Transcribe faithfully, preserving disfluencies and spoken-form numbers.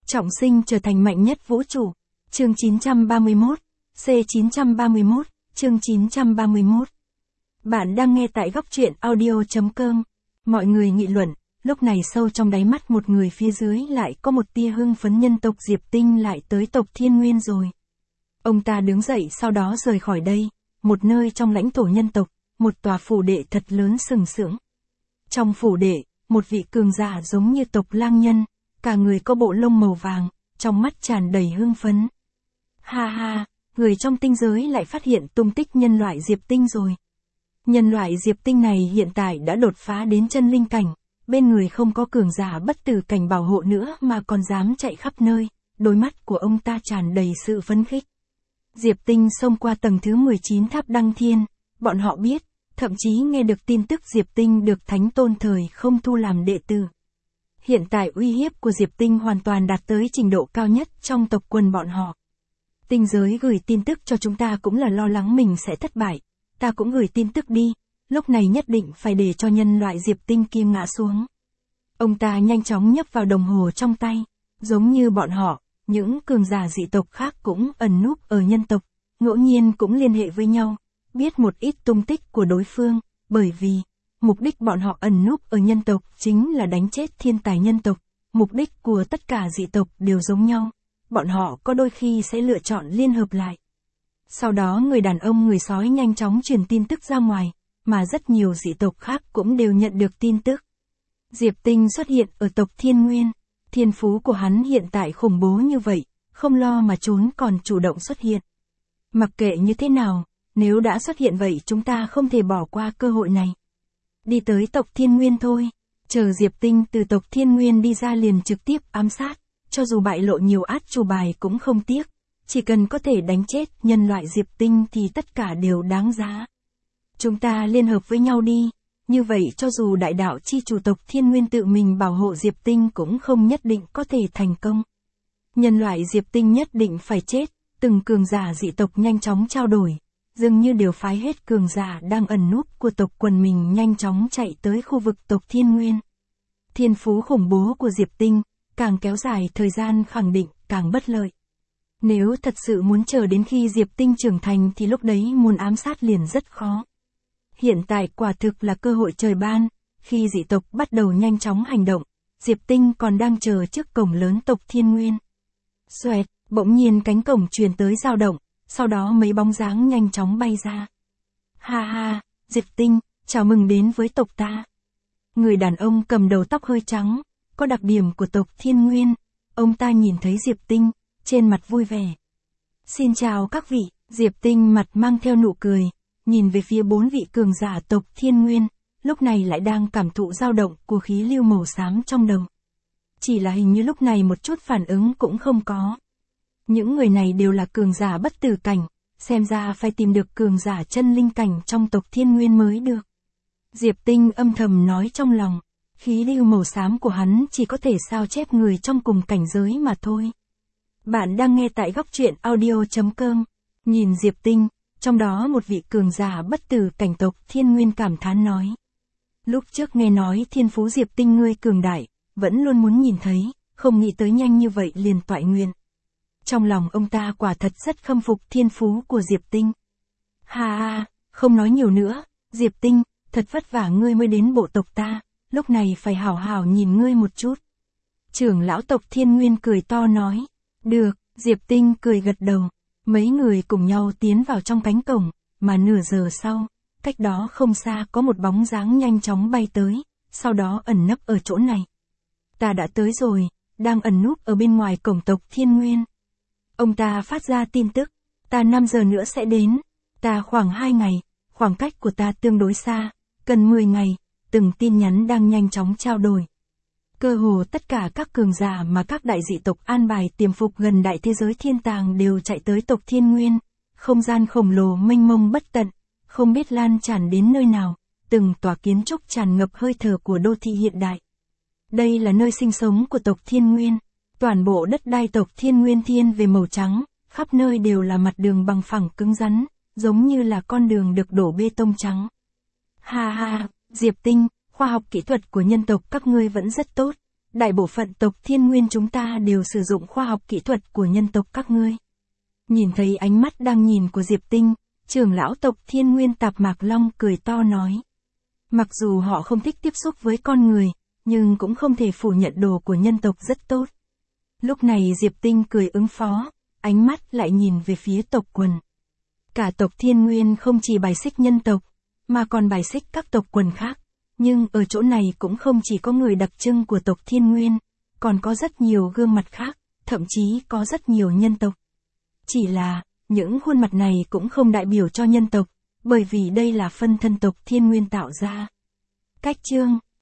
Trọng sinh trở thành mạnh nhất vũ trụ. Chương chín trăm ba mươi mốt, C chín trăm ba mươi mốt, chương chín trăm ba mươi mốt. Bạn đang nghe tại góc truyện audio chấm com. Mọi người nghị luận, lúc này sâu trong đáy mắt một người phía dưới lại có một tia hưng phấn, nhân tộc Diệp Tinh lại tới tộc Thiên Nguyên rồi. Ông ta đứng dậy sau đó rời khỏi đây, một nơi trong lãnh thổ nhân tộc, một tòa phủ đệ thật lớn sừng sững. Trong phủ đệ, một vị cường giả giống như tộc lang nhân, cả người có bộ lông màu vàng, trong mắt tràn đầy hưng phấn. Ha ha, người trong tinh giới lại phát hiện tung tích nhân loại Diệp Tinh rồi. Nhân loại Diệp Tinh này hiện tại đã đột phá đến chân linh cảnh, bên người không có cường giả bất tử cảnh bảo hộ nữa mà còn dám chạy khắp nơi, đôi mắt của ông ta tràn đầy sự phấn khích. Diệp Tinh xông qua tầng thứ mười chín tháp Đăng Thiên, bọn họ biết, thậm chí nghe được tin tức Diệp Tinh được Thánh Tôn thời không thu làm đệ tử. Hiện tại uy hiếp của Diệp Tinh hoàn toàn đạt tới trình độ cao nhất trong tộc quần bọn họ. Tinh giới gửi tin tức cho chúng ta cũng là lo lắng mình sẽ thất bại, ta cũng gửi tin tức đi, lúc này nhất định phải để cho nhân loại Diệp Tinh kia ngã xuống. Ông ta nhanh chóng nhấp vào đồng hồ trong tay, giống như bọn họ, những cường giả dị tộc khác cũng ẩn núp ở nhân tộc, ngẫu nhiên cũng liên hệ với nhau, biết một ít tung tích của đối phương, bởi vì mục đích bọn họ ẩn núp ở nhân tộc chính là đánh chết thiên tài nhân tộc, mục đích của tất cả dị tộc đều giống nhau, bọn họ có đôi khi sẽ lựa chọn liên hợp lại. Sau đó người đàn ông người sói nhanh chóng truyền tin tức ra ngoài, mà rất nhiều dị tộc khác cũng đều nhận được tin tức. Diệp Tinh xuất hiện ở tộc Thiên Nguyên, thiên phú của hắn hiện tại khủng bố như vậy, không lo mà trốn còn chủ động xuất hiện. Mặc kệ như thế nào, nếu đã xuất hiện vậy chúng ta không thể bỏ qua cơ hội này. Đi tới tộc Thiên Nguyên thôi, chờ Diệp Tinh từ tộc Thiên Nguyên đi ra liền trực tiếp ám sát, cho dù bại lộ nhiều át chủ bài cũng không tiếc, chỉ cần có thể đánh chết nhân loại Diệp Tinh thì tất cả đều đáng giá. Chúng ta liên hợp với nhau đi, như vậy cho dù đại đạo chi chủ tộc Thiên Nguyên tự mình bảo hộ Diệp Tinh cũng không nhất định có thể thành công. Nhân loại Diệp Tinh nhất định phải chết, từng cường giả dị tộc nhanh chóng trao đổi. Dường như đều phái hết cường giả đang ẩn núp của tộc quần mình nhanh chóng chạy tới khu vực tộc Thiên Nguyên. Thiên phú khủng bố của Diệp Tinh, càng kéo dài thời gian khẳng định càng bất lợi. Nếu thật sự muốn chờ đến khi Diệp Tinh trưởng thành thì lúc đấy muốn ám sát liền rất khó. Hiện tại quả thực là cơ hội trời ban, khi dị tộc bắt đầu nhanh chóng hành động, Diệp Tinh còn đang chờ trước cổng lớn tộc Thiên Nguyên. Xoẹt, bỗng nhiên cánh cổng truyền tới dao động. Sau đó mấy bóng dáng nhanh chóng bay ra. Ha ha, Diệp Tinh, chào mừng đến với tộc ta. Người đàn ông cầm đầu tóc hơi trắng, có đặc điểm của tộc Thiên Nguyên. Ông ta nhìn thấy Diệp Tinh, trên mặt vui vẻ. Xin chào các vị, Diệp Tinh mặt mang theo nụ cười, nhìn về phía bốn vị cường giả tộc Thiên Nguyên, lúc này lại đang cảm thụ dao động của khí lưu màu xám trong đầu. Chỉ là hình như lúc này một chút phản ứng cũng không có. Những người này đều là cường giả bất tử cảnh, xem ra phải tìm được cường giả chân linh cảnh trong tộc Thiên Nguyên mới được. Diệp Tinh âm thầm nói trong lòng, khí lưu màu xám của hắn chỉ có thể sao chép người trong cùng cảnh giới mà thôi. Bạn đang nghe tại góc truyện audio chấm com, nhìn Diệp Tinh, trong đó một vị cường giả bất tử cảnh tộc Thiên Nguyên cảm thán nói. Lúc trước nghe nói thiên phú Diệp Tinh ngươi cường đại, vẫn luôn muốn nhìn thấy, không nghĩ tới nhanh như vậy liền toại nguyện. Trong lòng ông ta quả thật rất khâm phục thiên phú của Diệp Tinh. Ha ha, không nói nhiều nữa, Diệp Tinh, thật vất vả ngươi mới đến bộ tộc ta, lúc này phải hảo hảo nhìn ngươi một chút. Trưởng lão tộc Thiên Nguyên cười to nói. Được, Diệp Tinh cười gật đầu. Mấy người cùng nhau tiến vào trong cánh cổng, mà nửa giờ sau, cách đó không xa có một bóng dáng nhanh chóng bay tới, sau đó ẩn nấp ở chỗ này. Ta đã tới rồi, đang ẩn núp ở bên ngoài cổng tộc Thiên Nguyên. Ông ta phát ra tin tức, ta năm giờ nữa sẽ đến, ta khoảng hai ngày, khoảng cách của ta tương đối xa, cần mười ngày, từng tin nhắn đang nhanh chóng trao đổi. Cơ hồ tất cả các cường giả mà các đại dị tộc an bài tiềm phục gần đại thế giới thiên tàng đều chạy tới tộc Thiên Nguyên, không gian khổng lồ mênh mông bất tận, không biết lan tràn đến nơi nào, từng tòa kiến trúc tràn ngập hơi thở của đô thị hiện đại. Đây là nơi sinh sống của tộc Thiên Nguyên. Toàn bộ đất đai tộc Thiên Nguyên thiên về màu trắng, khắp nơi đều là mặt đường bằng phẳng cứng rắn, giống như là con đường được đổ bê tông trắng. Ha ha, Diệp Tinh, khoa học kỹ thuật của nhân tộc các ngươi vẫn rất tốt, đại bộ phận tộc Thiên Nguyên chúng ta đều sử dụng khoa học kỹ thuật của nhân tộc các ngươi. Nhìn thấy ánh mắt đang nhìn của Diệp Tinh, trưởng lão tộc Thiên Nguyên Tạp Mạc Long cười to nói. Mặc dù họ không thích tiếp xúc với con người, nhưng cũng không thể phủ nhận đồ của nhân tộc rất tốt. Lúc này Diệp Tinh cười ứng phó, ánh mắt lại nhìn về phía tộc quần. Cả tộc Thiên Nguyên không chỉ bài xích nhân tộc, mà còn bài xích các tộc quần khác. Nhưng ở chỗ này cũng không chỉ có người đặc trưng của tộc Thiên Nguyên, còn có rất nhiều gương mặt khác, thậm chí có rất nhiều nhân tộc. Chỉ là, những khuôn mặt này cũng không đại biểu cho nhân tộc, bởi vì đây là phân thân tộc Thiên Nguyên tạo ra. Cách chương